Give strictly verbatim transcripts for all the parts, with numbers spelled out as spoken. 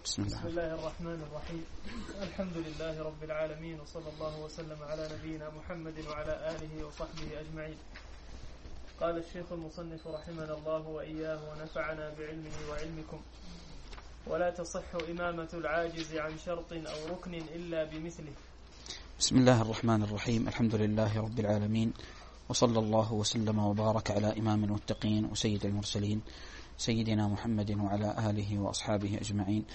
بسم الله. بسم الله الرحمن الرحيم. الحمد لله رب العالمين، وصلى الله وسلم على نبينا محمد وعلى آله وصحبه أجمعين. قال الشيخ المصنف رحمنا الله وإياه ونفعنا بعلمه وعلمكم: ولا تصح إمامة العاجز عن شرط أو ركن إلا بمثله. بسم الله الرحمن الرحيم. الحمد لله رب العالمين، وصلى الله وسلم وبارك على إمام المتقين وسيد المرسلين سيدنا محمد وعلى آله وأصحابه أجمعين.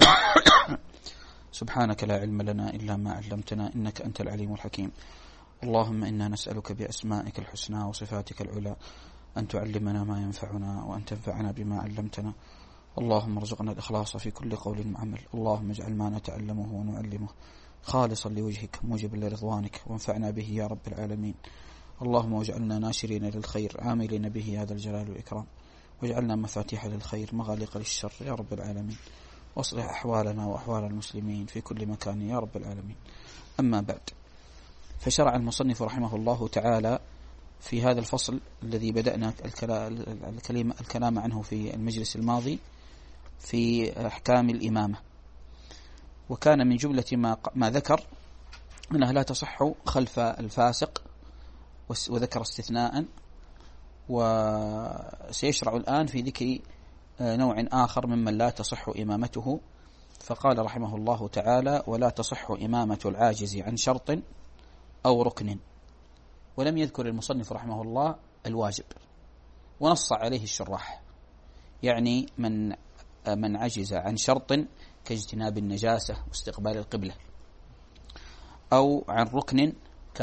سبحانك لا علم لنا إلا ما علمتنا إنك أنت العليم الحكيم. اللهم إنا نسألك بأسمائك الحسنى وصفاتك العلى أن تعلمنا ما ينفعنا وأن تنفعنا بما علمتنا. اللهم ارزقنا الإخلاص في كل قول وعمل. اللهم اجعل ما نتعلمه ونعلمه خالصا لوجهك موجبا لرضوانك، وانفعنا به يا رب العالمين. اللهم واجعلنا ناشرين للخير عاملين به يا ذا الجلال والإكرام، واجعلنا مفاتيح للخير مغاليق للشر يا رب العالمين، واصلح أحوالنا وأحوال المسلمين في كل مكان يا رب العالمين. أما بعد، فشرع المصنف رحمه الله تعالى في هذا الفصل الذي بدأنا الكلام عنه في المجلس الماضي في أحكام الإمامة، وكان من جملة ما, ما ذكر أنها لا تصح خلف الفاسق، وذكر استثناء، وسيشرع الآن في ذكر نوع آخر ممن لا تصح إمامته. فقال رحمه الله تعالى: ولا تصح إمامة العاجز عن شرط أو ركن. ولم يذكر المصنف رحمه الله الواجب، ونص عليه الشراح، يعني من من عجز عن شرط كاجتناب النجاسة واستقبال القبلة، أو عن ركن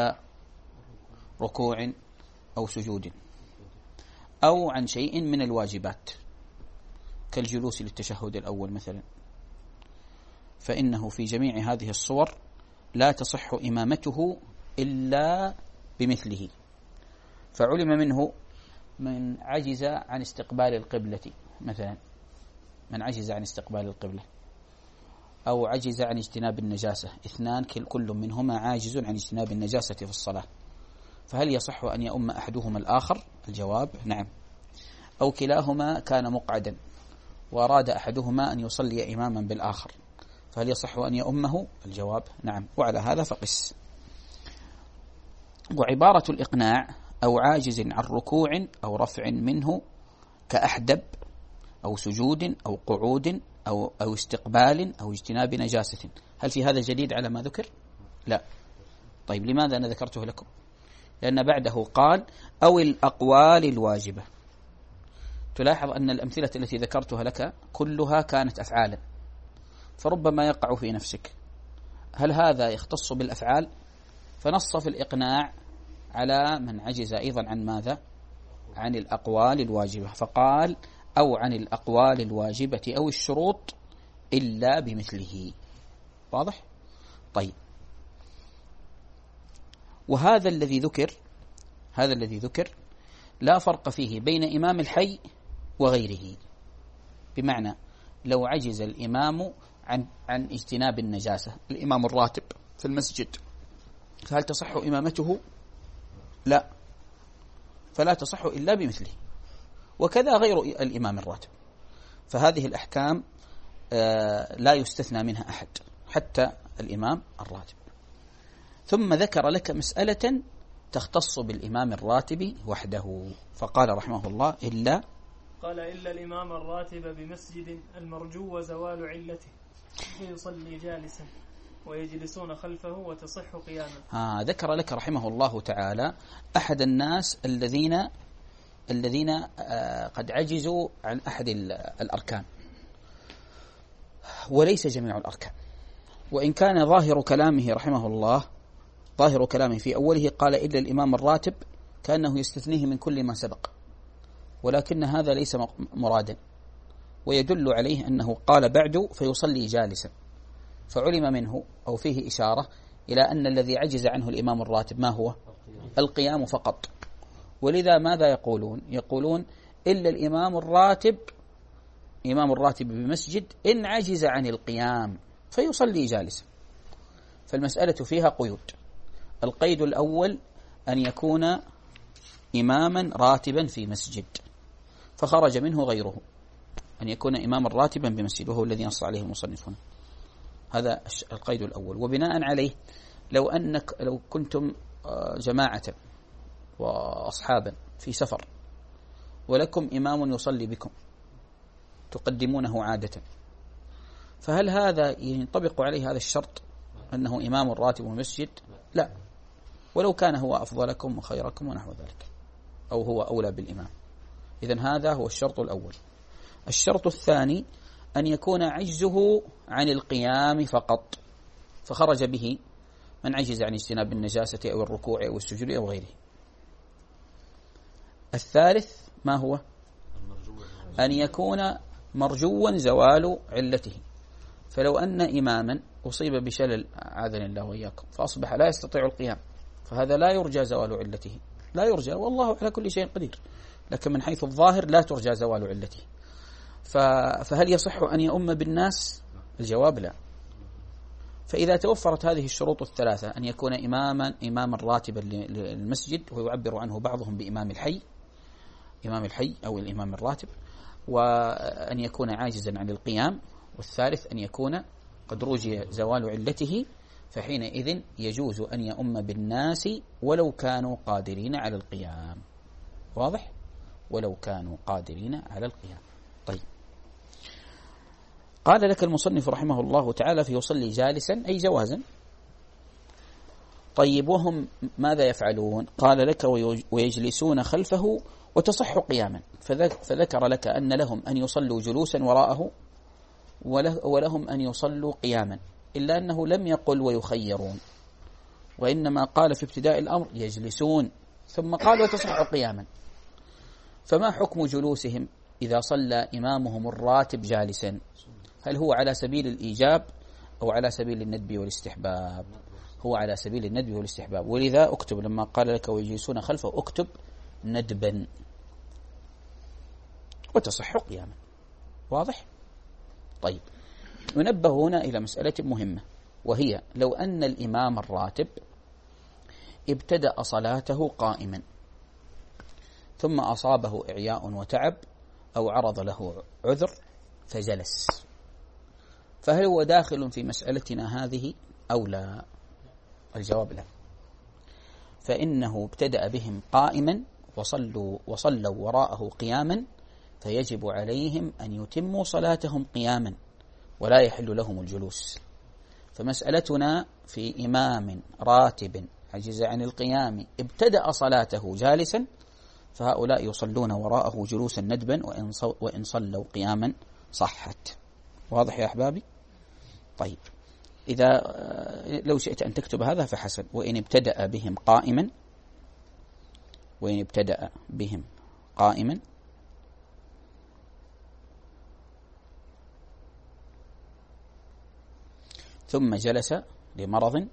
كركوع أو سجود، أو عن شيء من الواجبات كالجلوس للتشهد الأول مثلا، فإنه في جميع هذه الصور لا تصح إمامته إلا بمثله. فعلم منه من عجز عن استقبال القبلة مثلا، من عجز عن استقبال القبلة، أو عجز عن اجتناب النجاسة، اثنان كل منهما عاجز عن اجتناب النجاسة في الصلاة، فهل يصح أن يؤم أحدهما الآخر؟ الجواب نعم. أو كلاهما كان مقعدا وأراد أحدهما أن يصلي إماما بالآخر، فهل يصح أن يؤمه؟ الجواب نعم. وعلى هذا فقس. وعبارة الإقناع: أو عاجز عن ركوع أو رفع منه كأحدب أو سجود أو قعود أو, أو استقبال أو اجتناب نجاسة، هل في هذا جديد على ما ذكر؟ لا. طيب لماذا أنا ذكرته لكم؟ لأن بعده قال: أو الأقوال الواجبة. تلاحظ أن الأمثلة التي ذكرتها لك كلها كانت أفعالا، فربما يقع في نفسك هل هذا يختص بالأفعال؟ فنص في الإقناع على من عجز أيضا عن ماذا؟ عن الأقوال الواجبة، فقال: أو عن الأقوال الواجبة أو الشروط إلا بمثله. واضح؟ طيب، وهذا الذي ذكر هذا الذي ذكر لا فرق فيه بين إمام الحي وغيره. بمعنى لو عجز الإمام عن عن اجتناب النجاسة، الإمام الراتب في المسجد، فهل تصح إمامته؟ لا، فلا تصح إلا بمثله. وكذا غير الإمام الراتب، فهذه الأحكام لا يستثنى منها أحد حتى الإمام الراتب. ثم ذكر لك مسألة تختص بالإمام الراتب وحده، فقال رحمه الله: إلا قال إلا الإمام الراتب بمسجد المرجو وزوال علته فيصلي جالسا ويجلسون خلفه وتصح قياما. آه ذكر لك رحمه الله تعالى أحد الناس الذين الذين آه قد عجزوا عن أحد الأركان، وليس جميع الأركان، وإن كان ظاهر كلامه رحمه الله ظاهر كلامه في أوله قال إلا الإمام الراتب كأنه يستثنيه من كل ما سبق، ولكن هذا ليس مرادا، ويدل عليه أنه قال بعد فيصلي جالسا، فعلم منه أو فيه إشارة إلى أن الذي عجز عنه الإمام الراتب ما هو؟ القيام فقط. ولذا ماذا يقولون؟ يقولون إلا الإمام الراتب إمام الراتب بمسجد إن عجز عن القيام فيصلي جالسا. فالمسألة فيها قيود. القيد الأول أن يكون إماما راتبا في مسجد فخرج منه غيره، أن يكون إماما راتبا بمسجد، وهو الذي نص عليه المصنف هنا. هذا القيد الأول. وبناء عليه لو أنك لو كنتم جماعة وأصحابا في سفر ولكم إمام يصلي بكم تقدمونه عادة، فهل هذا ينطبق عليه هذا الشرط أنه إمام راتب ومسجد؟ لا، ولو كان هو أفضلكم وخيركم ونحو ذلك، أو هو أولى بالإمام. إذن هذا هو الشرط الأول. الشرط الثاني أن يكون عجزه عن القيام فقط، فخرج به من عجز عن اجتناب النجاسة أو الركوع أو السجود أو غيره. الثالث ما هو؟ أن يكون مرجوا زوال علته. فلو أن إماما أصيب بشلل عاذنا الله وإياكم فأصبح لا يستطيع القيام، فهذا لا يرجى زوال علته، لا يرجى، والله على كل شيء قدير، لكن من حيث الظاهر لا ترجى زوال علته. فهل يصح أن يؤم بالناس؟ الجواب لا. فإذا توفرت هذه الشروط الثلاثة، أن يكون إماما إماما راتبا للمسجد، ويعبر عنه بعضهم بإمام الحي، إمام الحي أو الإمام الراتب، وأن يكون عاجزا عن القيام، والثالث أن يكون قد رجي زوال علته، فحينئذ يجوز أن يؤم بالناس ولو كانوا قادرين على القيام. واضح؟ ولو كانوا قادرين على القيام. طيب، قال لك المصنف رحمه الله تعالى فيصلي جالسا أي جوازا. طيب، وهم ماذا يفعلون؟ قال لك ويجلسون خلفه وتصح قياما، فذكر لك أن لهم أن يصلوا جلوسا وراءه ولهم أن يصلوا قياما، إلا أنه لم يقل ويخيرون، وإنما قال في ابتداء الأمر يجلسون، ثم قال وتصح قياما. فما حكم جلوسهم إذا صلى إمامهم الراتب جالسا؟ هل هو على سبيل الإيجاب أو على سبيل الندب والاستحباب؟ هو على سبيل الندب والاستحباب، ولذا اكتب لما قال لك ويجلسون خلفه اكتب ندبا وتصح قياما. واضح؟ طيب، ننبه هنا إلى مسألة مهمة، وهي لو أن الإمام الراتب ابتدأ صلاته قائما ثم أصابه إعياء وتعب أو عرض له عذر فجلس، فهل هو داخل في مسألتنا هذه أو لا؟ الجواب لا، فإنه ابتدأ بهم قائما وصلوا, وصلوا وراءه قياما، فيجب عليهم أن يتموا صلاتهم قياما ولا يحل لهم الجلوس. فمسألتنا في إمام راتب عجز عن القيام ابتدأ صلاته جالسا، فهؤلاء يصلون وراءه جلوسا ندبا، وإن صلوا قياما صحت. واضح يا أحبابي؟ طيب، إذا لو شئت أن تكتب هذا فحسن. وإن ابتدأ بهم قائما وإن ابتدأ بهم قائما ثم جلس لمرض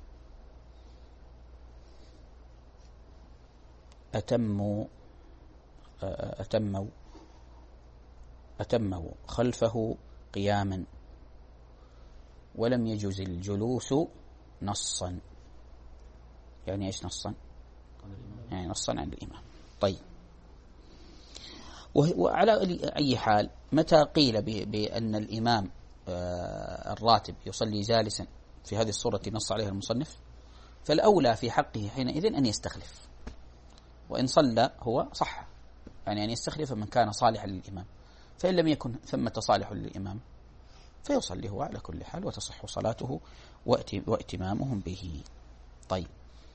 أتموا أتموا أتموا خلفه قياما ولم يجوز الجلوس نصا. يعني إيش نصا؟ يعني نصا عن الإمام. طيب، وعلى أي حال متى قيل بأن الإمام الراتب يصلي جالسا في هذه الصورة نص عليها المصنف، فالأولى في حقه حينئذ أن يستخلف، وإن صلى هو صح، يعني أن يستخلف من كان صالحا للإمام، فإن لم يكن ثمة صالح للإمام فيصلي هو على كل حال وتصح صلاته واتمامهم به. طيب،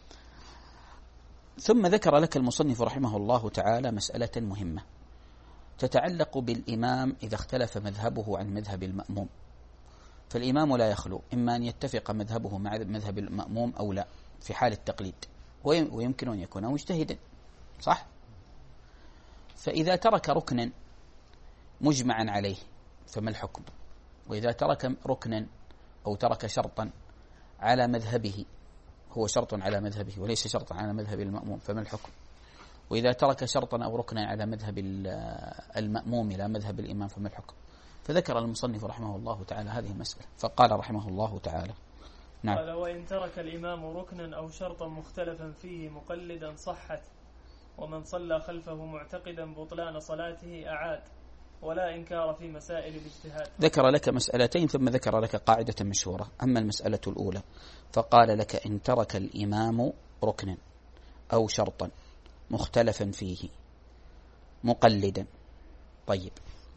ثم ذكر لك المصنف رحمه الله تعالى مسألة مهمة تتعلق بالإمام إذا اختلف مذهبه عن مذهب المأموم. فالإمام لا يخلو إما أن يتفق مذهبه مع مذهب المأموم أو لا في حال التقليد، ويمكن أن يكون مجتهدا، صح؟ فإذا ترك ركنا مجمعا عليه فما الحكم؟ وإذا ترك ركنا أو ترك شرطا على مذهبه، هو شرط على مذهبه وليس شرطا على مذهب المأموم، فما الحكم؟ وإذا ترك شرطا أو ركنا على مذهب المأموم لا مذهب الإمام فما الحكم؟ فذكر المصنف رحمه الله تعالى هذه المسألة، فقال رحمه الله تعالى: نعم. قال: وإن ترك الإمام ركنا أو شرطا مختلفا فيه مقلدا صحت، ومن صلى خلفه معتقدا بطلان صلاته أعاد، ولا إنكار في مسائل الاجتهاد. ذكر لك مسألتين ثم ذكر لك قاعدة مشهورة. أما المسألة الأولى فقال لك إن ترك الإمام ركنا أو شرطا مختلفا فيه مقلدا. طيب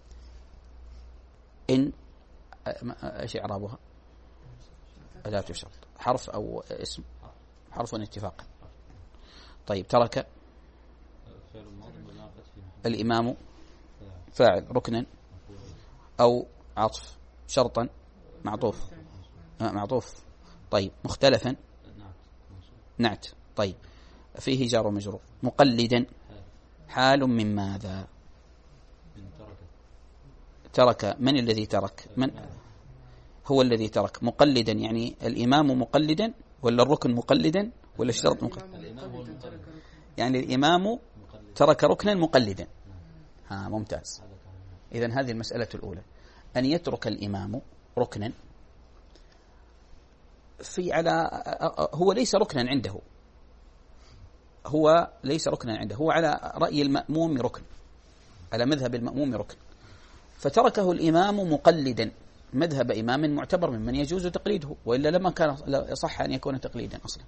إن إيش إعرابها؟ أداة شرط، حرف أو اسم؟ حرف اتفاقا. طيب ترك الإمام فاعل ركنا أو عطف شرطا معطوف معطوف. طيب مختلفا نعت. طيب فيه جار ومجرور. مقلدا حال من ماذا؟ ترك. من الذي ترك؟ من هو الذي ترك؟ مقلدا يعني الإمام مقلدا ولا الركن مقلدا ولا الشرط مقلدا؟ يعني الإمام ترك ركنا مقلدا. ها ممتاز. إذن هذه المسألة الأولى، أن يترك الإمام ركنا في على هو ليس ركنا عنده، هو ليس ركنا عنده، هو على رأي المأموم ركن، على مذهب المأموم ركن، فتركه الإمام مقلدا مذهب إمام معتبر ممن يجوز تقليده، وإلا لما كان صح أن يكون تقليدا أصلا.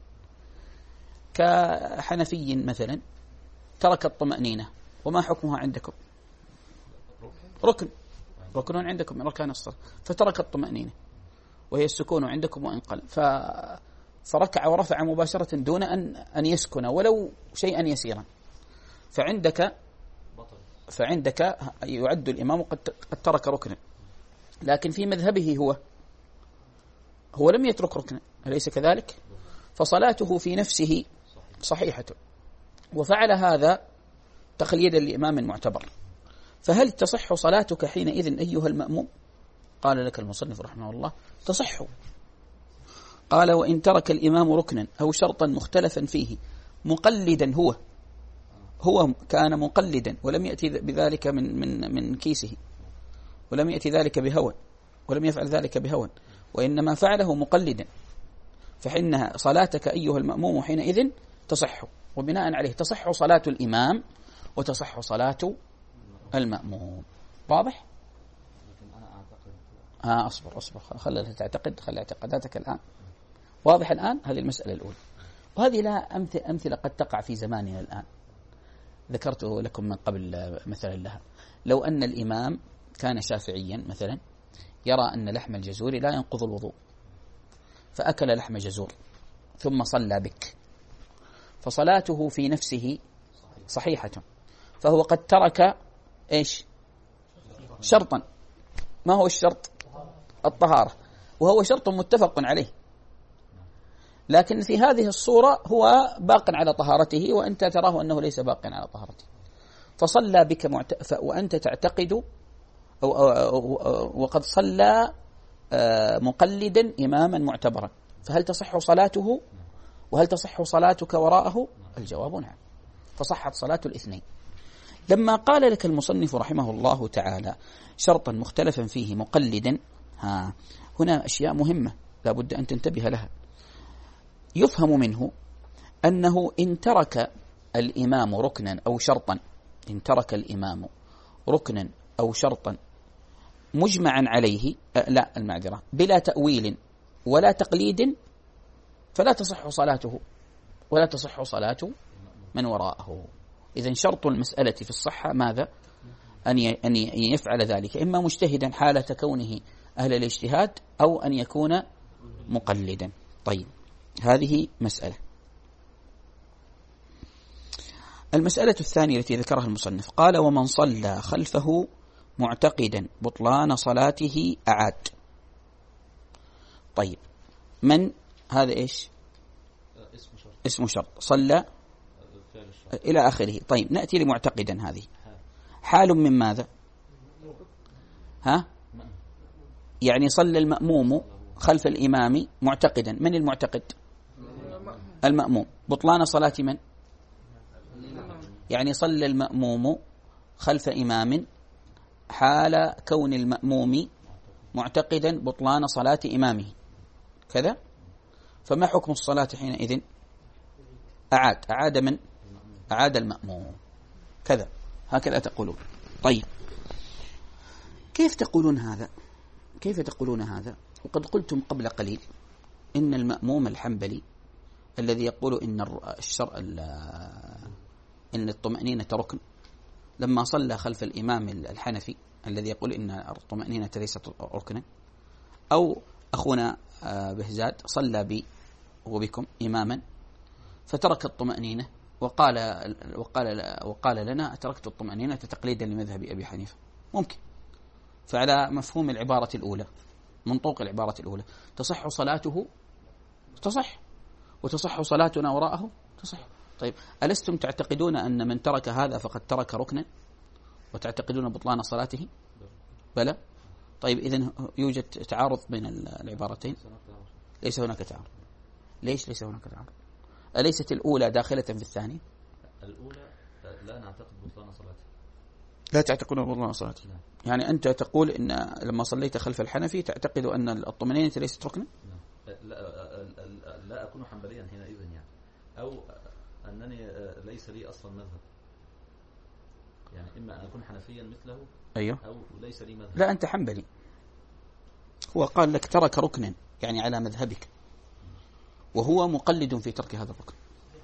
كحنفي مثلا ترك الطمأنينة، وما حكمها عندكم؟ ركن، ركن عندكم من أركان الصلاة، فترك الطمأنينة وهي السكون عندكم وإن قل، ف... فركع ورفع مباشرة دون أن أن يسكن ولو شيئا يسيرا، فعندك فعندك يعد الإمام قد قد ترك ركنا، لكن في مذهبه هو هو لم يترك ركنا، أليس كذلك؟ فصلاته في نفسه صحيحة، وفعل هذا تقليدا لإمام معتبر، فهل تصح صلاتك حينئذ أيها المأموم؟ قال لك المصنف رحمه الله تصح. قال وإن ترك الإمام ركنا أو شرطا مختلفا فيه مقلدا، هو هو كان مقلدا ولم يأتي بذلك من من من كيسه، ولم يأتي ذلك بهوى، ولم يفعل ذلك بهوى، وإنما فعله مقلدا، فحينها صلاتك أيها المأموم حينئذ تصح، وبناء عليه تصح صلاة الإمام وتصح صلاة المأموم. واضح؟ ها أصبر أصبر خلها تعتقد، خلي اعتقاداتك الآن. واضح الآن؟ هذه المسألة الأولى، وهذه لها أمثلة قد تقع في زماننا الآن، ذكرته لكم من قبل مثلا لها. لو أن الإمام كان شافعيا مثلا يرى أن لحم الجزور لا ينقض الوضوء، فأكل لحم جزور ثم صلى بك، فصلاته في نفسه صحيحة، فهو قد ترك إيش؟ شرطا. ما هو الشرط؟ الطهارة، وهو شرط متفق عليه، لكن في هذه الصورة هو باق على طهارته وأنت تراه أنه ليس باق على طهارته، فصلى بك معت... ف... وأنت تعتقد أو... أو... أو... أو... وقد صلى مقلدا إماما معتبرا، فهل تصح صلاته وهل تصح صلاتك وراءه؟ الجواب نعم، فصحت صلاة الاثنين. لما قال لك المصنف رحمه الله تعالى شرطا مختلفا فيه مقلدا، ها هنا أشياء مهمة لا بد أن تنتبه لها. يفهم منه أنه إن ترك الإمام ركنا أو شرطا، إن ترك الإمام ركنا أو شرطا مجمعا عليه، لا المعذرة، بلا تأويل ولا تقليد، فلا تصح صلاته ولا تصح صلاة من وراءه. إذن شرط المسألة في الصحة ماذا؟ أن يفعل ذلك إما مجتهدا حالة كونه أهل الاجتهاد أو أن يكون مقلدا. طيب هذه مسألة. المسألة الثانية التي ذكرها المصنف قال ومن صلى خلفه معتقدا بطلان صلاته أعاد. طيب من هذا إيش؟ اسم شرط. اسم شرط صلى إلى آخره. طيب نأتي لمعتقدا، هذه حال من ماذا؟ ها؟ يعني صلى المأموم خلف الإمام معتقدا. من المعتقد؟ المأموم. بطلان صلاة من؟ يعني صلى المأموم خلف إمام حال كون المأموم معتقدا بطلان صلاة إمامه كذا، فما حكم الصلاة حينئذ؟ أعاد. أعاد من؟ أعاد المأموم كذا، هكذا تقولون. طيب كيف تقولون هذا؟ كيف تقولون هذا وقد قلتم قبل قليل إن المأموم الحنبلي الذي يقول إن الشرع إن الطمأنينة ركن لما صلى خلف الإمام الحنفي الذي يقول إن الطمأنينة ليست ركنا، أو أخونا بهزاد صلى بي وبكم إماما فترك الطمأنينة وقال وقال وقال لنا تركت الطمأنينة تقليدا لمذهب أبي حنيفة، ممكن. فعلى مفهوم العبارة الأولى، منطوق العبارة الأولى، تصح صلاته؟ تصح. وتصح صلاتنا وراءه؟ تصح. طيب ألستم تعتقدون أن من ترك هذا فقد ترك ركنا وتعتقدون بطلان صلاته؟ بلى. طيب إذن يوجد تعارض بين العبارتين؟ ليس هناك تعارض. ليش ليس هناك تعارض؟ أليست الأولى داخلة في الثانية؟ الأولى لا نعتقد بطلان صلاته. لا تعتقدون بطلان صلاته؟ يعني أنت تقول إن لما صليت خلف الحنفي تعتقد أن الطمأنينة ليست ركنا؟ لا, لا, لا أكون حنبليا حينئذ يعني، أو أنني ليس لي أصلا مذهب، يعني إما أن أكون حنفيا مثله أيوه، أو ليس لي مذهب. لا أنت حنبلي، هو قال لك ترك ركنا يعني على مذهبك، وهو مقلد في ترك هذا الركن.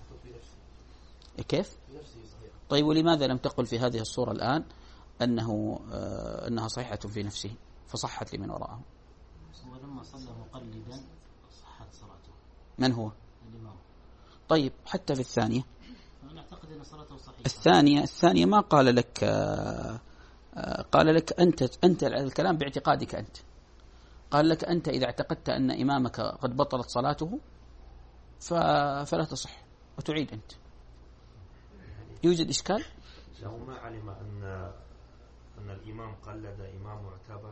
كيف؟ طيب ولماذا لم تقل في هذه الصورة الآن أنه آه أنها صحيحة في نفسه فصحت لمن وراءه؟ هو لما صلى مقلدا صحت صلاته. من هو؟ الإمام. طيب حتى في الثانية نعتقد أن صلاته صحيحة. الثانية الثانية ما قال لك آه آه قال لك أنت أنت الكلام باعتقادك أنت، قال لك أنت إذا اعتقدت أن إمامك قد بطلت صلاته فلا تصح وتعيد أنت. يوجد إشكال؟ لو ما علم أن أن الإمام قلد إمام معتبر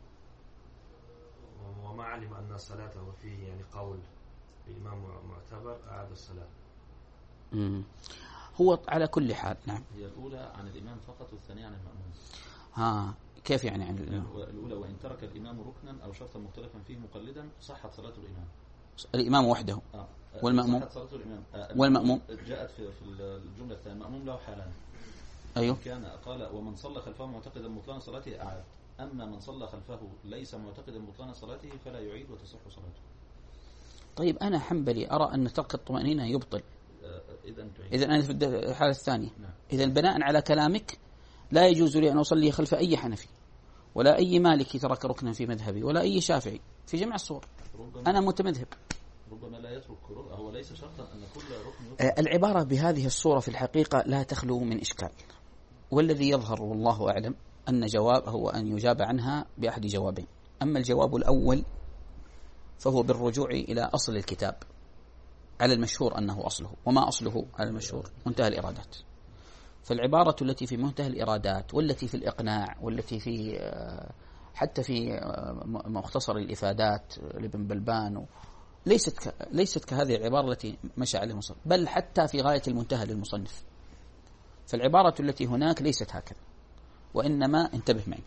وما علم أن صلاته فيه يعني قول الإمام معتبر أعاد الصلاة. مم. هو على كل حال نعم. هي الأولى عن الإمام فقط والثانية عن المأموم. ها كيف يعني عن الإمام؟ الأولى وإن ترك الإمام ركنا أو شرطا مختلفا فيه مقلدا صحت صلاة الإمام. الإمام وحده. آه. والمأموم؟ صحت صلاة الإمام. آه. والمأموم؟ جاءت في في الجملة الثانية المأموم له حالان. أيوه. كان قال ومن صلى خلفه معتقدا بطلان صلاته أعاد، أما من صلى خلفه ليس معتقدا بطلان صلاته فلا يعيد وتصح صلاته. طيب أنا حنبلي أرى أن ترك الطمأنينة يبطل. إذا إذا أنا في الحالة الثانية. نعم. إذا بناء على كلامك لا يجوز لي أن أصلي خلف أي حنفي ولا أي مالكي ترك ركنا في مذهبي ولا أي شافعي في جميع الصور. أنا متمذهب. ربما لا يترك هو ليس شرطا أن كل ركن يترك. العبارة بهذه الصورة في الحقيقة لا تخلو من إشكال، والذي يظهر والله أعلم أن جواب هو أن يجاب عنها بأحد جوابين. أما الجواب الأول فهو بالرجوع إلى أصل الكتاب على المشهور أنه أصله، وما أصله على المشهور منتهى الإرادات. فالعبارة التي في منتهى الإرادات والتي في الإقناع والتي في حتى في مختصر الإفادات لابن بلبان ليست ك... ليست كهذه العبارة التي مشى عليها المصنف، بل حتى في غاية المنتهى للمصنف. فالعبارة التي هناك ليست هكذا، وإنما انتبه معي،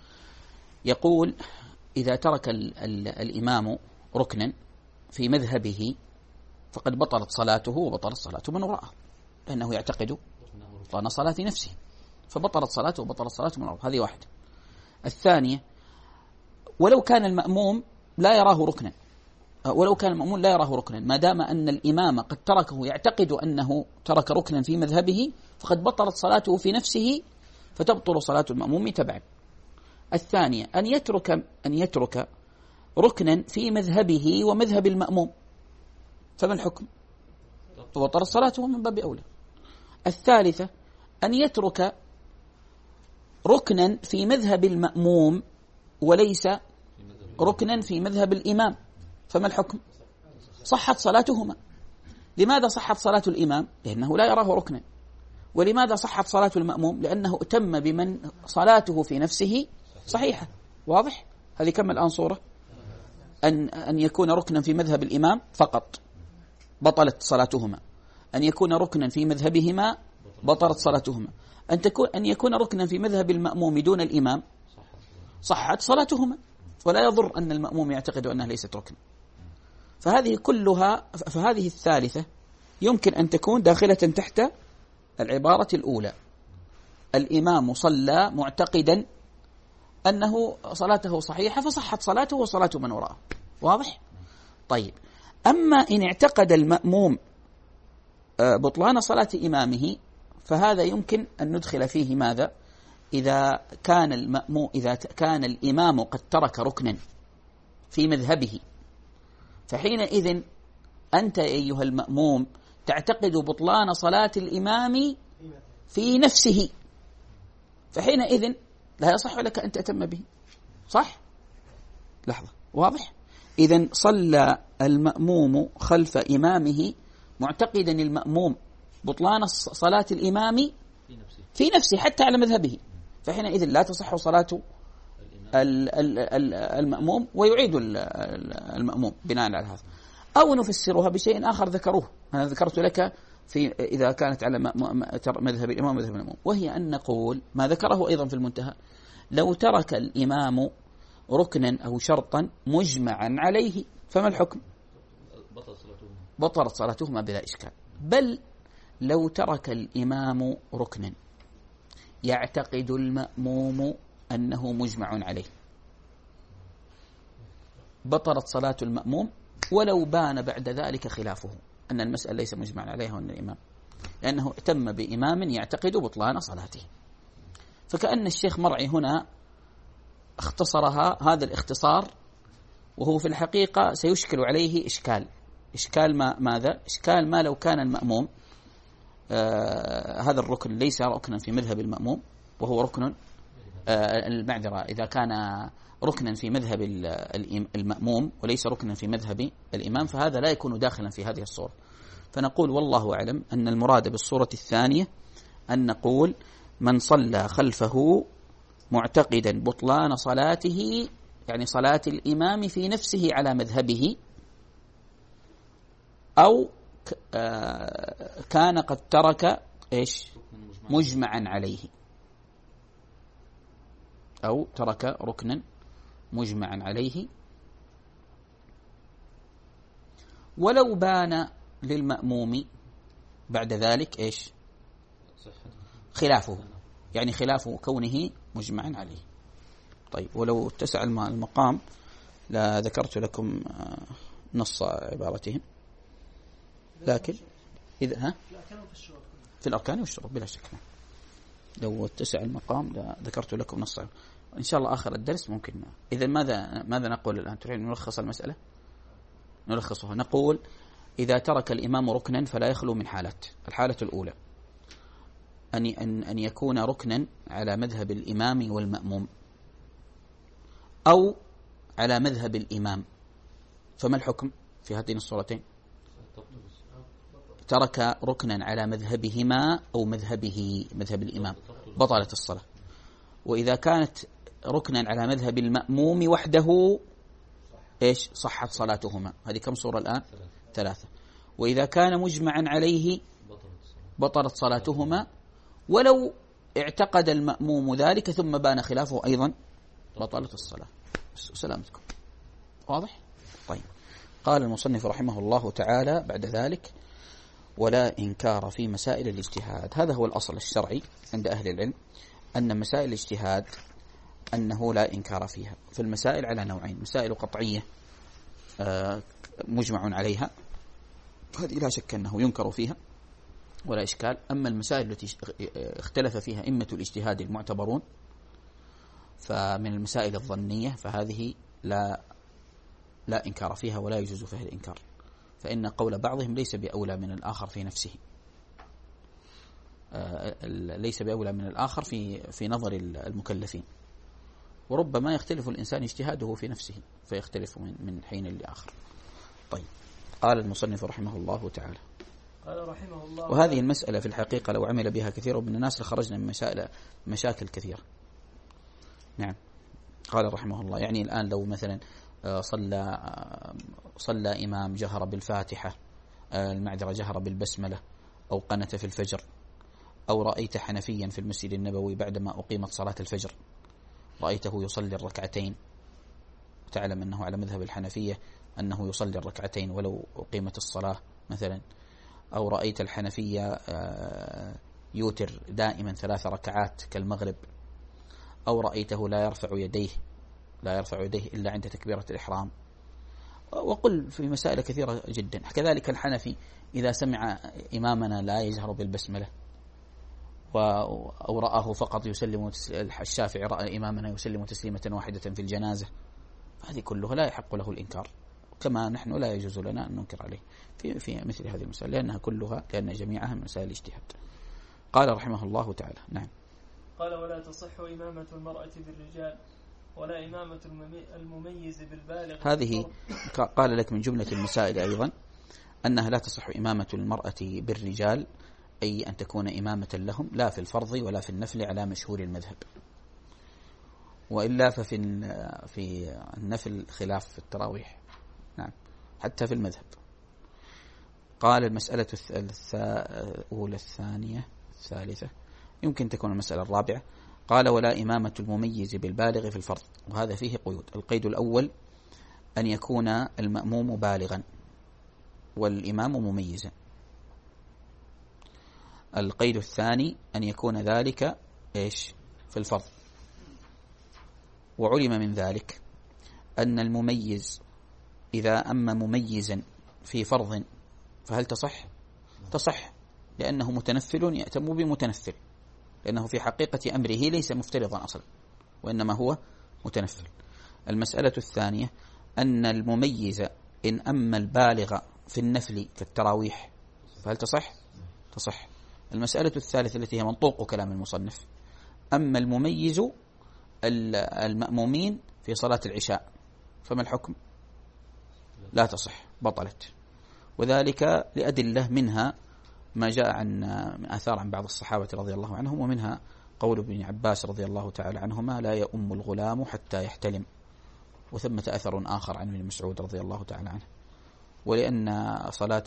يقول إذا ترك ال... ال... الإمام ركنا في مذهبه فقد بطلت صلاته وبطلت صلاته من وراءه، لأنه يعتقد بطلان صلاة نفسه، فبطلت صلاته وبطلت صلاته من وراءه. هذه واحدة. الثانية ولو كان المأموم لا يراه ركنا، ولو كان المأموم لا يراه ركنا، ما دام أن الإمام قد تركه يعتقد أنه ترك ركنا في مذهبه فقد بطلت صلاته في نفسه فتبطل صلاة المأموم تبعا. الثانية أن يترك أن يترك ركنا في مذهبه ومذهب المأموم، فما الحكم؟ فبطلت صلاته من باب أولى. الثالثة أن يترك ركنا في مذهب المأموم وليس ركنا في مذهب الإمام، فما الحكم؟ صحت صلاتهما. لماذا صحت صلاة الإمام؟ لأنه لا يراه ركنا. ولماذا صحت صلاة المأموم؟ لأنه اتم بمن صلاته في نفسه صحيحة. واضح؟ هذه كم الآن صورة؟ أن أن يكون ركنا في مذهب الإمام فقط بطلت صلاتهما، أن يكون ركنا في مذهبهما بطلت صلاتهما، أن تكون أن يكون ركنا في مذهب المأموم دون الإمام صحت صلاتهما، ولا يضر أن المأموم يعتقد أنها ليست ركن. فهذه كلها فهذه الثالثة يمكن أن تكون داخلة تحت العبارة الأولى. الإمام صلى معتقدا أنه صلاته صحيحة فصحت صلاته وصلاة من وراءه. واضح؟ طيب، أما إن اعتقد المأموم بطلان صلاة إمامه فهذا يمكن أن ندخل فيه ماذا؟ إذا كان المأموم إذا كان الإمام قد ترك ركنا في مذهبه، فحينئذ أنت أيها المأموم تعتقد بطلان صلاة الإمام في نفسه، فحينئذ لا يصح لك أن تأتم به. صح؟ لحظة. واضح؟ إذن صلى المأموم خلف إمامه معتقدا المأموم بطلان صلاة الإمام في نفسه في نفسه حتى على مذهبه، فحينئذ لا تصح صلاة المأموم ويعيد المأموم بناء على هذا. أو نفسرها بشيء آخر ذكروه، أنا ذكرت لك في إذا كانت على مذهب الإمام ومذهب المأموم، وهي أن نقول ما ذكره أيضا في المنتهى: لو ترك الإمام ركنا أو شرطا مجمعا عليه فما الحكم؟ بطلت صلاتهما بلا إشكال. بل لو ترك الإمام ركنا يعتقد المأموم أنه مجمع عليه بطلت صلاة المأموم ولو بان بعد ذلك خلافه، أن المسألة ليس مجمع عليها وأن الإمام، لأنه اتم بإمام يعتقد بطلان صلاته. فكأن الشيخ مرعي هنا اختصرها هذا الاختصار، وهو في الحقيقة سيشكل عليه إشكال. إشكال ما ماذا؟ إشكال ما لو كان المأموم آه هذا الركن ليس ركنا في مذهب المأموم وهو ركن آه المعذرة إذا كان ركنا في مذهب المأموم وليس ركنا في مذهب الإمام، فهذا لا يكون داخلا في هذه الصورة. فنقول والله أعلم أن المراد بالصورة الثانية أن نقول من صلى خلفه معتقدا بطلان صلاته، يعني صلاة الإمام في نفسه على مذهبه، أو كان قد ترك إيش مجمعا عليه، أو ترك ركنا مجمعا عليه ولو بان للمأموم بعد ذلك إيش خلافه، يعني خلاف كونه مجمعا عليه. طيب، ولو اتسع المقام لا ذكرت لكم نص عبارتهم، لكن إذا ها في الأركان والشروط بلا شك. لو اتسع المقام لا ذكرت لكم نص، إن شاء الله آخر الدرس ممكن. إذا ماذا ماذا نقول الآن؟ تريد نلخص المسألة؟ نلخصها. نقول إذا ترك الإمام ركنا فلا يخلو من حالات. الحالة الأولى أن أن أن يكون ركنا على مذهب الإمام والمأموم، أو على مذهب الإمام، فما الحكم في هاتين الصورتين؟ ترك ركنا على مذهبهما أو مذهبه مذهب الإمام بطلت الصلاة. وإذا كانت ركنا على مذهب المأموم وحده إيش صحت صلاتهما. هذه كم صورة الآن؟ ثلاثة. وإذا كان مجمعا عليه بطلت صلاتهما ولو اعتقد المأموم ذلك ثم بان خلافه أيضا بطلت الصلاة. سلامتكم. واضح؟ طيب، قال المصنف رحمه الله تعالى بعد ذلك: ولا إنكار في مسائل الاجتهاد. هذا هو الأصل الشرعي عند أهل العلم، أن مسائل الاجتهاد أنه لا إنكار فيها. في المسائل على نوعين: مسائل قطعية مجمع عليها، هذه لا شك أنه ينكر فيها ولا إشكال. أما المسائل التي اختلف فيها أئمة الاجتهاد المعتبرون فمن المسائل الظنية فهذه لا لا إنكار فيها ولا يجوز فيها الإنكار، فإن قول بعضهم ليس بأولى من الآخر في نفسه، ليس بأولى من الآخر في في نظر المكلفين، وربما يختلف الإنسان اجتهاده في نفسه فيختلف من من حين لآخر. طيب، قال المصنف رحمه الله تعالى: قال رحمه الله. وهذه المسألة في الحقيقة لو عمل بها كثير من الناس لخرجنا من مسائل مشاكل كثيرة. نعم، قال رحمه الله، يعني الآن لو مثلا صلى صلى إمام جهر بالفاتحة، المعذرة جهر بالبسملة، أو قنت في الفجر، أو رأيت حنفيا في المسجد النبوي بعدما أقيمت صلاة الفجر رأيته يصلي الركعتين، وتعلم أنه على مذهب الحنفية أنه يصلي الركعتين ولو أقيمت الصلاة مثلا، أو رأيت الحنفية يوتر دائما ثلاث ركعات كالمغرب، أو رأيته لا يرفع يديه لا يرفع يديه إلا عند تكبيرة الإحرام. وقل في مسائل كثيرة جدا. كذلك الحنفي إذا سمع إمامنا لا يجهر بالبسملة أو رآه فقط يسلم، الشافعي رأى إمامنا يسلم تسليمة واحدة في الجنازة، هذه كلها لا يحق له الإنكار، كما نحن لا يجوز لنا أن ننكر عليه في, في مثل هذه المسائل، لأنها كلها لأن جميعها من مسائل الاجتهاد. قال رحمه الله تعالى. نعم. قال ولا تصح إمامة المرأة بالرجال ولا إمامة المميز بالبالغ. هذه قال لك من جملة المسائل أيضا أنها لا تصح إمامة المرأة بالرجال، أي أن تكون إمامة لهم لا في الفرض ولا في النفل على مشهور المذهب، وإلا ففي في النفل خلاف في التراويح. نعم حتى في المذهب. قال المسألة الأولى الثانية الثالثة يمكن تكون المسألة الرابعة. قال ولا إمامة المميز بالبالغ في الفرض، وهذا فيه قيود. القيد الأول أن يكون المأموم بالغا والإمام مميزا. القيد الثاني أن يكون ذلك إيش في الفرض. وعلم من ذلك أن المميز إذا أما مميزا في فرض فهل تصح؟ تصح، لأنه متنفل يأتم بمتنفل، لأنه في حقيقة أمره ليس مفترضا أصلا وإنما هو متنفل. المسألة الثانية أن المميز إن أما البالغ في النفل كالتراويح فهل تصح؟ تصح. المسألة الثالثة التي هي منطوق كلام المصنف، أما المميز المأمومين في صلاة العشاء فما الحكم؟ لا تصح، بطلت. وذلك لأدلة منها ما جاء عن آثار عن بعض الصحابة رضي الله عنهم، ومنها قول ابن عباس رضي الله تعالى عنهما لا يؤم الغلام حتى يحتلم، وثمة أثر آخر عن ابن مسعود رضي الله تعالى عنه. ولأن صلاة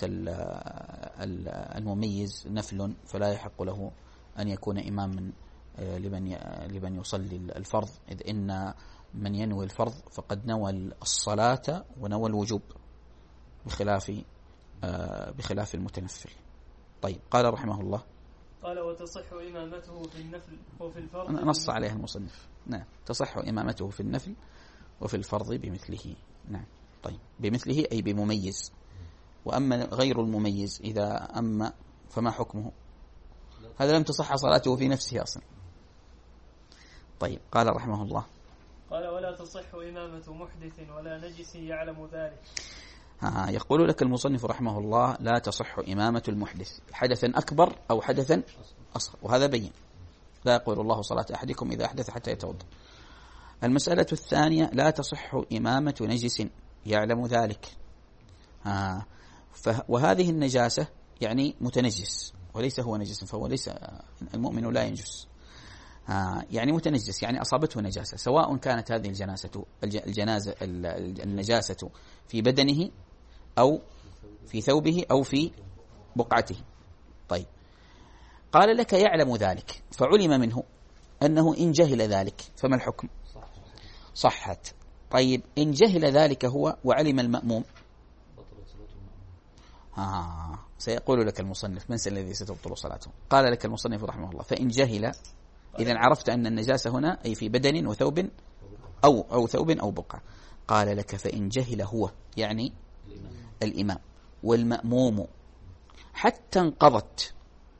المميز نفل فلا يحق له أن يكون إماما لمن لمن يصلي الفرض، إذ إن من ينوي الفرض فقد نوى الصلاة ونوى الوجوب بخلاف بخلاف المتنفل. طيب قال رحمه الله. قال وتصح إمامته في النفل وفي الفرض. نص عليها المصنف. نعم تصح إمامته في النفل وفي الفرض بمثله. نعم. طيب بمثله أي بمميز. وأما غير المميز إذا أما فما حكمه؟ هذا لم تصح صلاته في نفسه أصلا. طيب قال رحمه الله. قال ولا تصح إمامة محدث ولا نجس يعلم ذلك. ها يقول لك المصنف رحمه الله لا تصح إمامة المحدث، حدثا أكبر أو حدثا أصغر، وهذا بين. لا يقول الله صلاة أحدكم إذا أحدث حتى يتوضأ. المسألة الثانية لا تصح إمامة نجس يعلم ذلك. ها وهذه النجاسة يعني متنجس وليس هو نجس، فهو ليس المؤمن لا ينجس. ها يعني متنجس يعني أصابته نجاسة، سواء كانت هذه الجناسة الجنازة النجاسة في بدنه أو في ثوبه أو في بقعته. طيب قال لك يعلم ذلك، فعلم منه أنه إن جهل ذلك فما الحكم؟ صحت. طيب إن جهل ذلك هو وعلم المأموم آه سيقول لك المصنف من الذي ستبطل صلاته؟ قال لك المصنف رحمه الله فإن جهل، إذن عرفت أن النجاسة هنا أي في بدن وثوب أو أو ثوب أو بقعة. قال لك فإن جهل هو يعني الإمام والمأموم حتى انقضت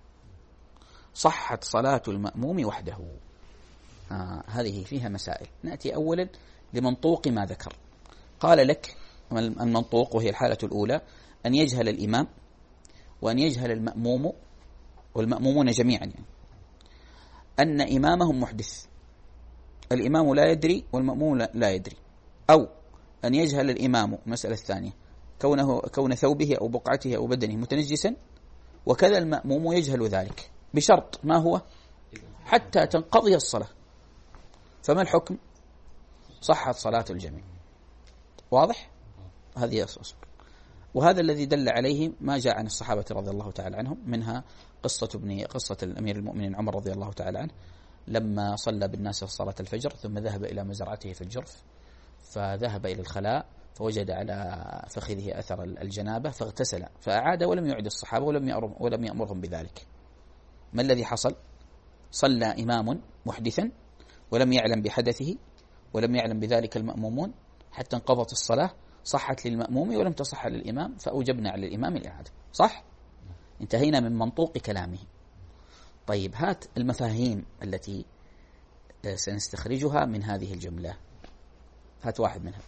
صحت صلاة المأموم وحده. آه هذه فيها مسائل. نأتي أولا لمنطوق ما ذكر. قال لك المنطوق وهي الحالة الأولى أن يجهل الإمام وأن يجهل المأموم والمأمومون جميعا يعني أن إمامهم محدث، الإمام لا يدري والمأموم لا يدري، أو أن يجهل الإمام المسألة الثانية كونه كون ثوبه أو بقعته أو بدنه متنجسا، وكذا المأموم يجهل ذلك بشرط ما هو؟ حتى تنقضي الصلاة. فما الحكم؟ صحت صلاة الجميع. واضح؟ هذه أصل. وهذا الذي دل عليه ما جاء عن الصحابة رضي الله تعالى عنهم، منها قصة ابن قصة الأمير المؤمنين عمر رضي الله تعالى عنه لما صلى بالناس صلاة الفجر ثم ذهب إلى مزرعته في الجرف، فذهب إلى الخلاء فوجد على فخذه أثر الجنابة فاغتسل، فأعاد ولم يعد الصحابة ولم ولم يأمرهم بذلك. ما الذي حصل؟ صلى إمام محدثا ولم يعلم بحدثه ولم يعلم بذلك المأمومون حتى انقضت الصلاة، صحت للمأموم ولم تصح للإمام، فأوجبنا على الإمام الإعادة. صح؟ انتهينا من منطوق كلامه. طيب هات المفاهيم التي سنستخرجها من هذه الجملة، هات واحد منها.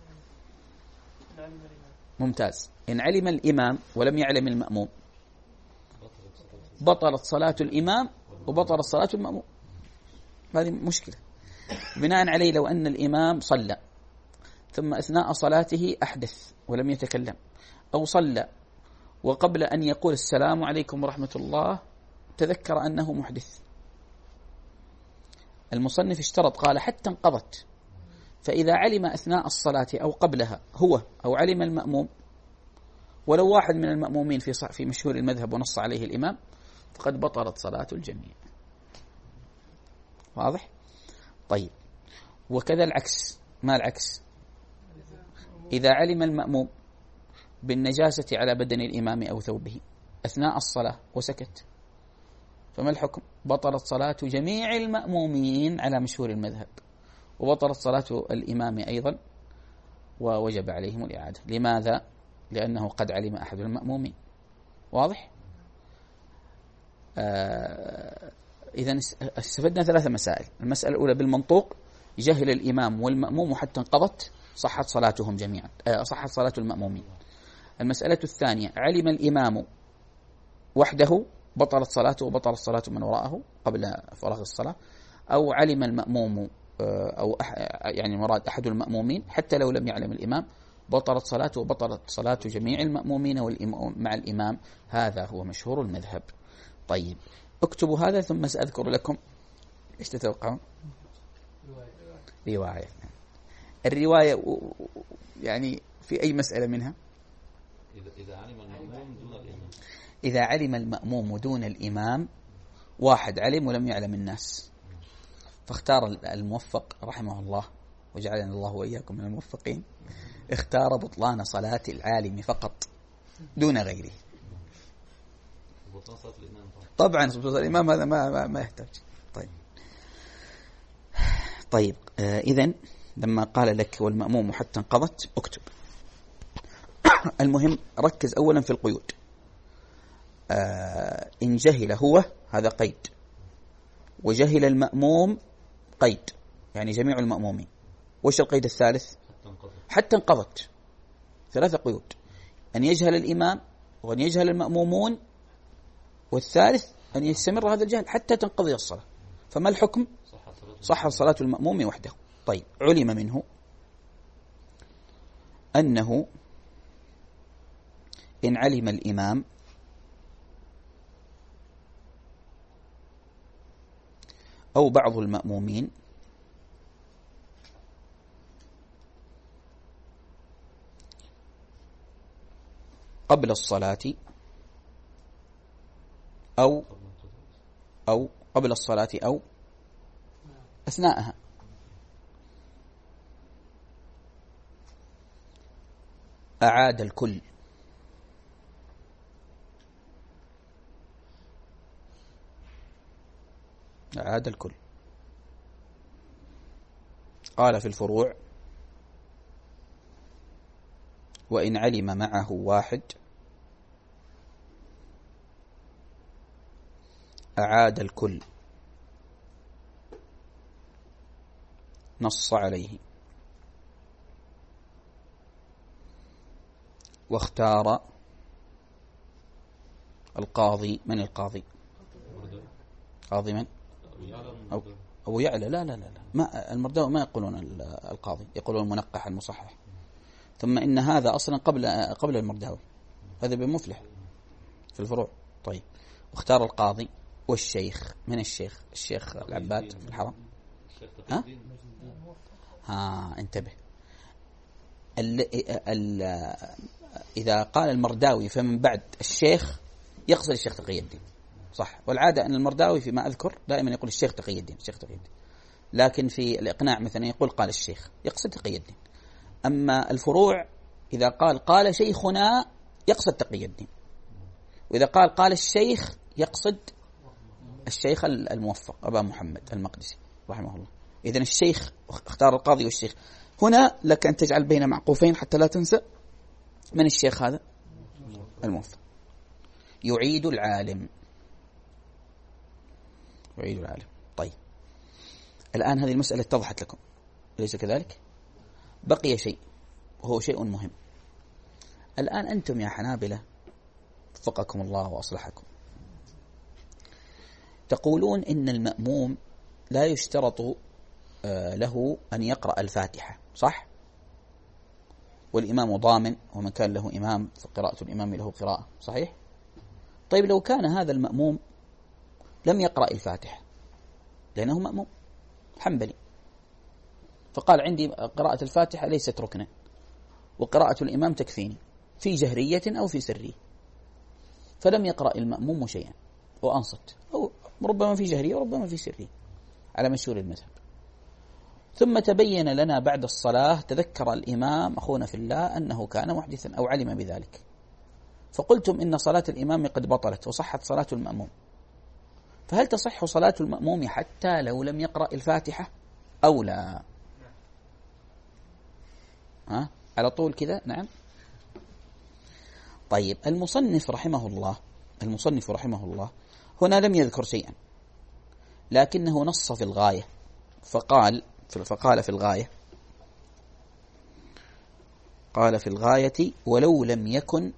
ممتاز. إن علم الإمام ولم يعلم المأموم بطلت صلاة الإمام وبطلت صلاة المأموم. هذه مشكلة. بناء عليه لو أن الإمام صلى ثم أثناء صلاته أحدث ولم يتكلم، أو صلى وقبل أن يقول السلام عليكم ورحمة الله تذكر أنه محدث، المصنف اشترط قال حتى انقضت. فإذا علم أثناء الصلاة أو قبلها هو أو علم المأموم ولو واحد من المأمومين في في مشهور المذهب ونص عليه الإمام فقد بطلت صلاة الجميع. واضح؟ طيب وكذا العكس. ما العكس؟ إذا علم المأموم بالنجاسة على بدن الإمام أو ثوبه أثناء الصلاة وسكت، فما الحكم؟ بطلت صلاة جميع المأمومين على مشهور المذهب، وبطلت صلاة الإمام أيضا ووجب عليهم الإعادة. لماذا؟ لأنه قد علم أحد المأمومين. واضح؟ آه إذن استفدنا ثلاثة مسائل. المسألة الأولى بالمنطوق جهل الإمام والمأموم حتى انقضت، صحت صلاتهم جميعا، آه صحت صلاة المأمومين. المسألة الثانية علم الإمام وحده بطلت صلاته وبطلت صلاة من وراءه قبل فراغ الصلاة، أو علم المأموم أو يعني مراد أحد المأمومين حتى لو لم يعلم الإمام بطلت صلاته وبطلت صلاة جميع المأمومين مع الإمام. هذا هو مشهور المذهب. طيب اكتبوا هذا ثم سأذكر لكم ايش تتوقعون؟ رواية. الرواية يعني في أي مسألة منها؟ إذا علم المأموم دون الإمام. إذا علم المأموم دون الإمام، واحد علم ولم يعلم الناس، فاختار الموفق رحمه الله وجعلنا الله وإياكم من الموفقين، اختار بطلان صلاة العالم فقط دون غيره. بطلان صلاة الإمام طبعا صلاة الإمام هذا ما ما, ما يحتاج. طيب طيب آه إذن لما قال لك والمأموم حتى انقضت اكتب. المهم ركز أولا في القيود. آه إن جهل هو هذا قيد، وجهل المأموم قيد، يعني جميع المأمومين. وش القيد الثالث؟ حتى انقضت. حتى انقضت. ثلاثة قيود: أن يجهل الإمام، وأن يجهل المأمومون، والثالث أن يستمر هذا الجهل حتى تنقضي الصلاة. فما الحكم؟ صح صلاة المأموم وحده. طيب علم منه أنه إن علم الإمام أو بعض المأمومين قبل الصلاة أو أو قبل الصلاة أو أثناءها أعاد الكل. أعاد الكل. قال في الفروع: وإن علم معه واحد أعاد الكل، نص عليه. واختار القاضي. من القاضي؟ قاضي من؟ أو أبو يعلى. لا لا لا ما المرداوي ما يقولون القاضي، يقولون المنقح المصحح. ثم إن هذا أصلا قبل قبل المرداوي، هذا بمفلح في الفروع. طيب واختار القاضي والشيخ. من الشيخ؟ الشيخ العباد في الحرم. ها ها انتبه. ال ال إذا قال المرداوي فمن بعد الشيخ يقصد الشيخ تقي الدين، صح. والعادة أن المرداوي فيما أذكر دائما يقول الشيخ تقي الدين الشيخ تقي الدين، لكن في الإقناع مثلا يقول قال الشيخ، يقصد تقي الدين. أما الفروع إذا قال قال شيخنا يقصد تقي الدين، وإذا قال قال الشيخ يقصد الشيخ الموفق أبا محمد المقدسي رحمه الله. إذن الشيخ اختار القاضي والشيخ. هنا لك أن تجعل بين معقوفين حتى لا تنسى من الشيخ هذا الموفق. يعيد العالم، يعيد العالم. طيب الآن هذه المسألة اتضحت لكم أليس كذلك؟ بقي شيء وهو شيء مهم. الآن أنتم يا حنابلة وفقكم الله وأصلحكم تقولون إن المأموم لا يشترط له أن يقرأ الفاتحة، صح؟ والإمام ضامن، ومن كان له إمام فقراءة الإمام له قراءة، صحيح؟ طيب لو كان هذا المأموم لم يقرأ الفاتحة لأنه مأموم حنبلي، فقال عندي قراءة الفاتحة ليست ركنا وقراءة الإمام تكفيني في جهرية أو في سرية، فلم يقرأ المأموم شيئا وأنصت، أو ربما في جهرية وربما في سرية على مشهور المذهب. ثم تبين لنا بعد الصلاة تذكر الإمام أخونا في الله أنه كان محدثا أو علم بذلك، فقلتم إن صلاة الإمام قد بطلت وصحت صلاة المأموم، فهل تصح صلاة المأموم حتى لو لم يقرأ الفاتحة أو لا؟ ها؟ على طول كذا؟ نعم. طيب المصنف رحمه الله المصنف رحمه الله هنا لم يذكر شيئا، لكنه نص في الغاية فقال فقال في الغاية قال في الغاية ولو لم يكن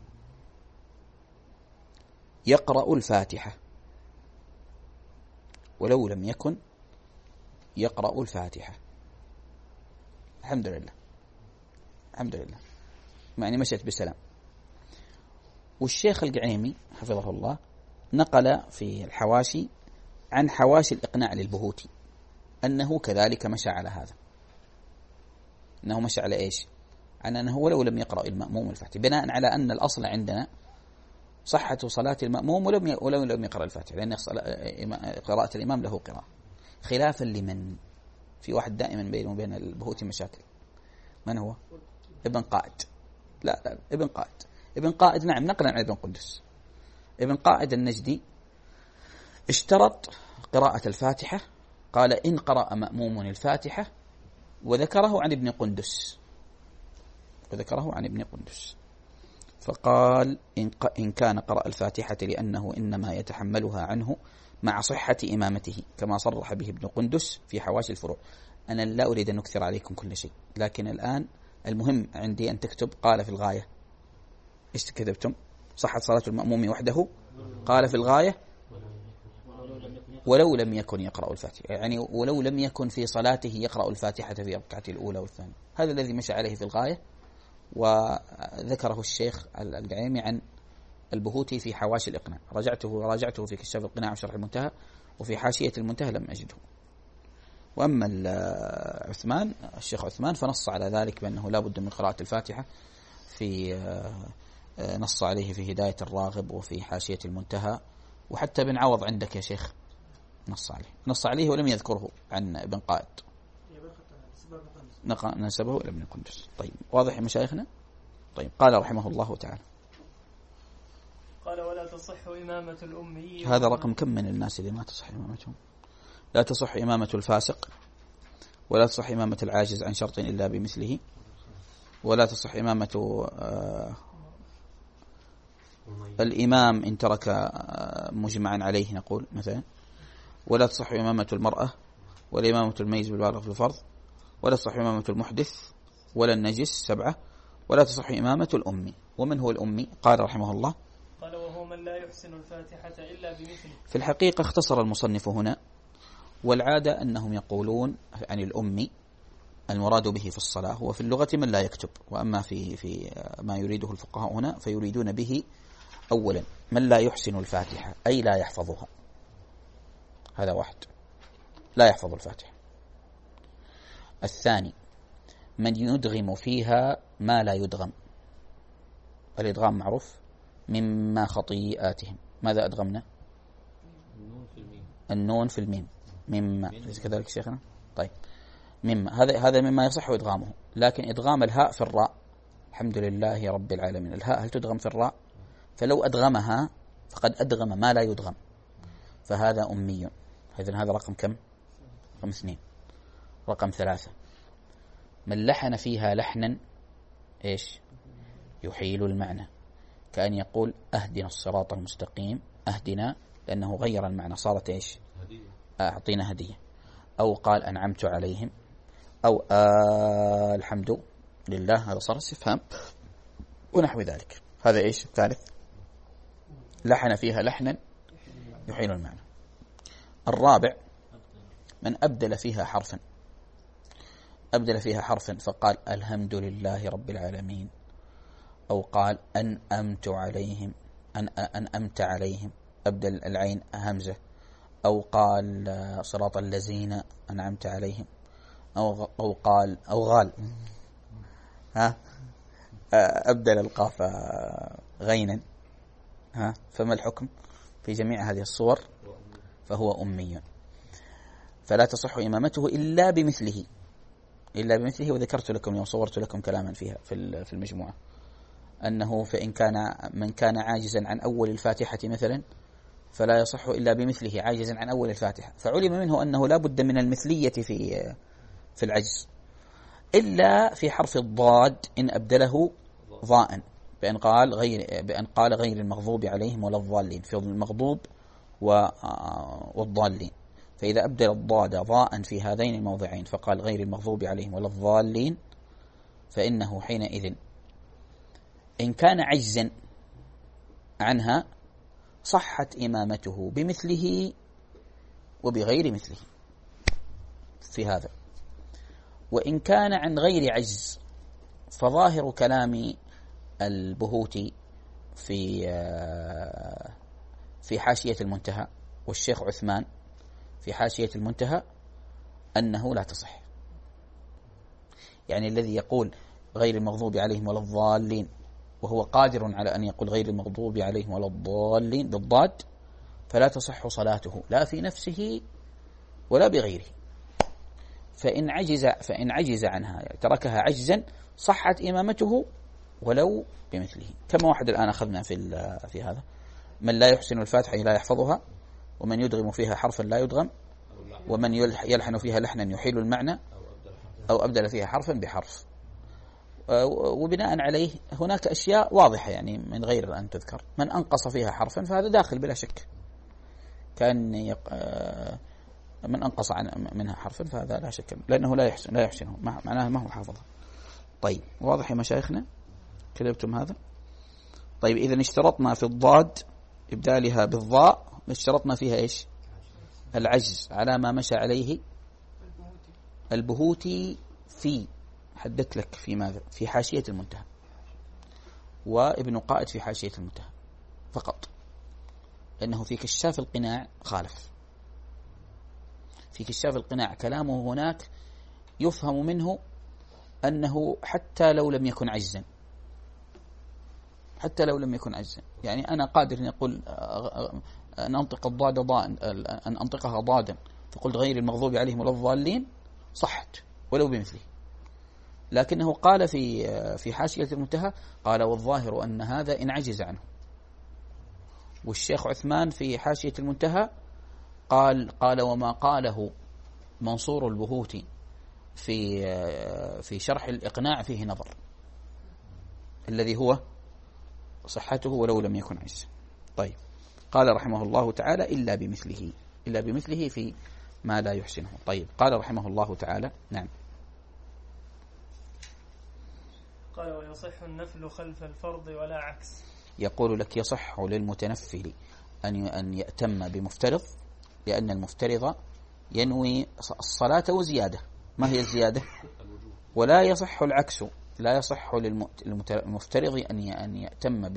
يقرأ الفاتحة، ولو لم يكن يقرأ الفاتحة. الحمد لله الحمد لله يعني مشيت بسلام. والشيخ القعيمي حفظه الله نقل في الحواشي عن حواشي الإقناع للبهوتي أنه كذلك مشى على هذا، أنه مشى على إيش؟ عن أنه ولو لم يقرأ المأموم الفاتحة، بناء على أن الأصل عندنا صحة صلاة المأموم ولم ولو لم يقرأ الفاتحة، لأن قراءة الإمام له قراءة، خلافا لمن في واحد دائما بينه وبين البهوتي مشاكل. من هو؟ ابن قائد. لا لا ابن قائد ابن قائد نعم نقلا عن ابن قدس. ابن قائد النجدي اشترط قراءة الفاتحة، قال إن قرأ مأموم الفاتحة، وذكره عن ابن قندس وذكره عن ابن قندس فقال إن, إن كان قرأ الفاتحة لأنه إنما يتحملها عنه مع صحة إمامته كما صرح به ابن قندس في حواشي الفروع. أنا لا أريد أن أكثر عليكم كل شيء، لكن الآن المهم عندي أن تكتب قال في الغاية. إيش كتبتم؟ صحة صلاة المأموم وحده، قال في الغاية ولو لم يكن يقرأ الفاتحة، يعني ولو لم يكن في صلاته يقرأ الفاتحة في الركعة الأولى والثانية. هذا الذي مشى عليه في الغاية، وذكره الشيخ القعيمي عن البهوتي في حواشي الإقناع. رجعته وراجعته في كشاف القناع وشرح المنتهى، وفي حاشية المنتهى لم أجده. وأما عثمان الشيخ عثمان فنص على ذلك بأنه لا بد من قراءة الفاتحة، في نص عليه في هداية الراغب وفي حاشية المنتهى، وحتى بن عوض عندك يا شيخ نص عليه نص عليه ولم يذكره عن ابن قائد، نسبه إلى ابن قندس. طيب واضح يا مشايخنا؟ طيب قال رحمه الله تعالى قال ولا تصح إمامة الأمي. هذا رقم كم من الناس اللي ما تصح إمامتهم؟ لا تصح إمامة الفاسق، ولا تصح إمامة العاجز عن شرط إلا بمثله، ولا تصح إمامة آه الإمام إن ترك آه مجمعا عليه نقول مثلا، ولا تصح إمامة المرأة، ولا إمامة الميز بالبالغ في الفرض، ولا تصح إمامة المحدث، ولا النجس سبعة، ولا تصح إمامة الأمي. ومن هو الأمي؟ قال رحمه الله قال وهو من لا يحسن الفاتحة إلا بمثله. في الحقيقة اختصر المصنف هنا، والعادة أنهم يقولون عن الأمي المراد به في الصلاة هو في اللغة من لا يكتب، وأما في في ما يريده الفقهاء هنا فيريدون به أولا من لا يحسن الفاتحة أي لا يحفظها، هذا واحد لا يحفظ الفاتحة. الثاني من يدغم فيها ما لا يدغم، الإدغام معروف، مما خطيئاتهم. ماذا أدغمنا؟ النون في الميم النون في الميم مما، ليس كذلك شيخنا؟ طيب مما هذا هذا مما يصح إدغامه، لكن إدغام الهاء في الراء الحمد لله رب العالمين، الهاء هل تدغم في الراء؟ فلو أدغمها فقد أدغم ما لا يدغم، فهذا أمي. إذن هذا رقم كم؟ رقم اثنين. رقم ثلاثة من لحن فيها لحنا إيش يحيل المعنى، كأن يقول أهدنا الصراط المستقيم، أهدنا لأنه غير المعنى صارت إيش أعطينا هدية، أو قال أنعمت عليهم، أو آه الحمد لله، هذا صار استفهام ونحو ذلك. هذا إيش الثالث لحن فيها لحنا يحيل المعنى. الرابع من أبدل فيها حرفا، أبدل فيها حرفا فقال الحمد لله رب العالمين، أو قال أنأمت عليهم، أن أنأمت عليهم أبدل العين همزة، أو قال صراط الذين أنعمت عليهم، أو أو قال أو غال ها أبدل القاف غينا ها، فما الحكم في جميع هذه الصور؟ فهو أمي، فلا تصح إمامته إلا بمثله، إلا بمثله. وذكرت لكم وصورت لكم كلاما فيها في المجموعة أنه فإن كان من كان عاجزا عن أول الفاتحة مثلا فلا يصح إلا بمثله، عاجزا عن أول الفاتحة، فعلم منه أنه لا بد من المثلية في في العجز، إلا في حرف الضاد إن أبدله ضاء بأن قال غير بأن قال غير المغضوب عليهم ولا الضالين، في المغضوب والضالين، فإذا أبدل الضاد ضاء في هذين الموضعين فقال غير المغضوب عليهم ولا الضالين فإنه حينئذ إن كان عجزا عنها صحت إمامته بمثله وبغير مثله في هذا. وإن كان عن غير عجز فظاهر كلام البهوتي في في حاشية المنتهى والشيخ عثمان في حاشية المنتهى أنه لا تصح، يعني الذي يقول غير المغضوب عليهم ولا الضالين وهو قادر على أن يقول غير المغضوب عليهم ولا الضالين بالضاد فلا تصح صلاته لا في نفسه ولا بغيره. فإن عجز فإن عجز عنها يعني تركها عجزا صحت إمامته ولو بمثله. كما واحد الآن أخذنا في في هذا من لا يحسن الفاتحة لا يحفظها، ومن يدغم فيها حرفا لا يدغم، ومن يلحن فيها لحنا يحيل المعنى، أو أبدل فيها حرفا بحرف. وبناء عليه هناك أشياء واضحة يعني من غير أن تذكر. من أنقص فيها حرفا فهذا داخل بلا شك، كان يق... من أنقص عن منها حرفا فهذا لا شك لأنه لا يحسن لا يحسنه معناه ما هو حافظها. طيب واضح يا مشايخنا كتبتم هذا؟ طيب إذا اشترطنا في الضاد إبدالها بالضاء اشترطنا فيها إيش؟ العجز على ما مشى عليه البهوتي في حددت لك في ماذا؟ في حاشية المنتهى، وابن قائد في حاشية المنتهى فقط، لأنه في كشاف القناع خالف. في كشاف القناع كلامه هناك يفهم منه أنه حتى لو لم يكن عجزا، حتى لو لم يكن عجزا، يعني أنا قادر أن أقول أن أنطق الضاد ضاء أن أنطقها ضادا فقلت غير المغضوب عليهم ولا الضالين صحت ولو بمثله. لكنه قال في في حاشية المنتهى قال والظاهر أن هذا إن عجز عنه. والشيخ عثمان في حاشية المنتهى قال قال وما قاله منصور البهوتي في في شرح الإقناع فيه نظر، الذي هو صحته ولو لم يكن عجزا. طيب قال رحمه الله تعالى إلا بمثله، إلا بمثله في ما لا يحسنه. طيب قال رحمه الله تعالى نعم قال ويصح النفل خلف الفرض ولا عكس. يقول لك يصح للمتنفل أن أن يأتم بمفترض، لأن المفترض ينوي الصلاة وزيادة. ما هي الزيادة؟ ولا يصح العكس، لا يصح للمفترض أن أن يأتم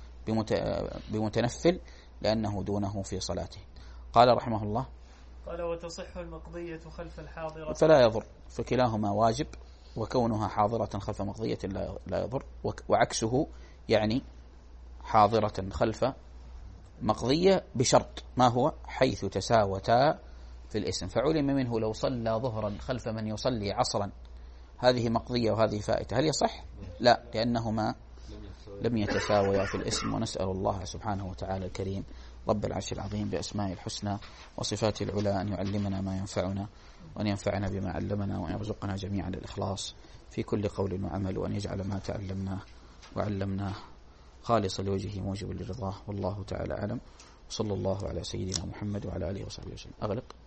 بمتنفل لأنه دونه في صلاته. قال رحمه الله قال وتصح المقضية خلف الحاضرة فلا يضر، فكلاهما واجب، وكونها حاضرة خلف مقضية لا يضر، وعكسه يعني حاضرة خلف مقضية بشرط ما هو حيث تساوتا في الاسم. فعلم منه لو صلى ظهرا خلف من يصلي عصرا هذه مقضية وهذه فائتة، هل يصح؟ لا، لأنهما لم يتساويا في الاسم. ونسأل الله سبحانه وتعالى الكريم رب العرش العظيم بأسمائه الحسنى وصفاته العلى أن يعلمنا ما ينفعنا، وأن ينفعنا بما علمنا، وأن يرزقنا جميعا الإخلاص في كل قول وعمل، وأن يجعل ما تعلمناه وعلمناه خالصا لوجهه موجبا لرضاه. والله تعالى أعلم. صلى الله على سيدنا محمد وعلى آله وصحبه وسلم. أغلق.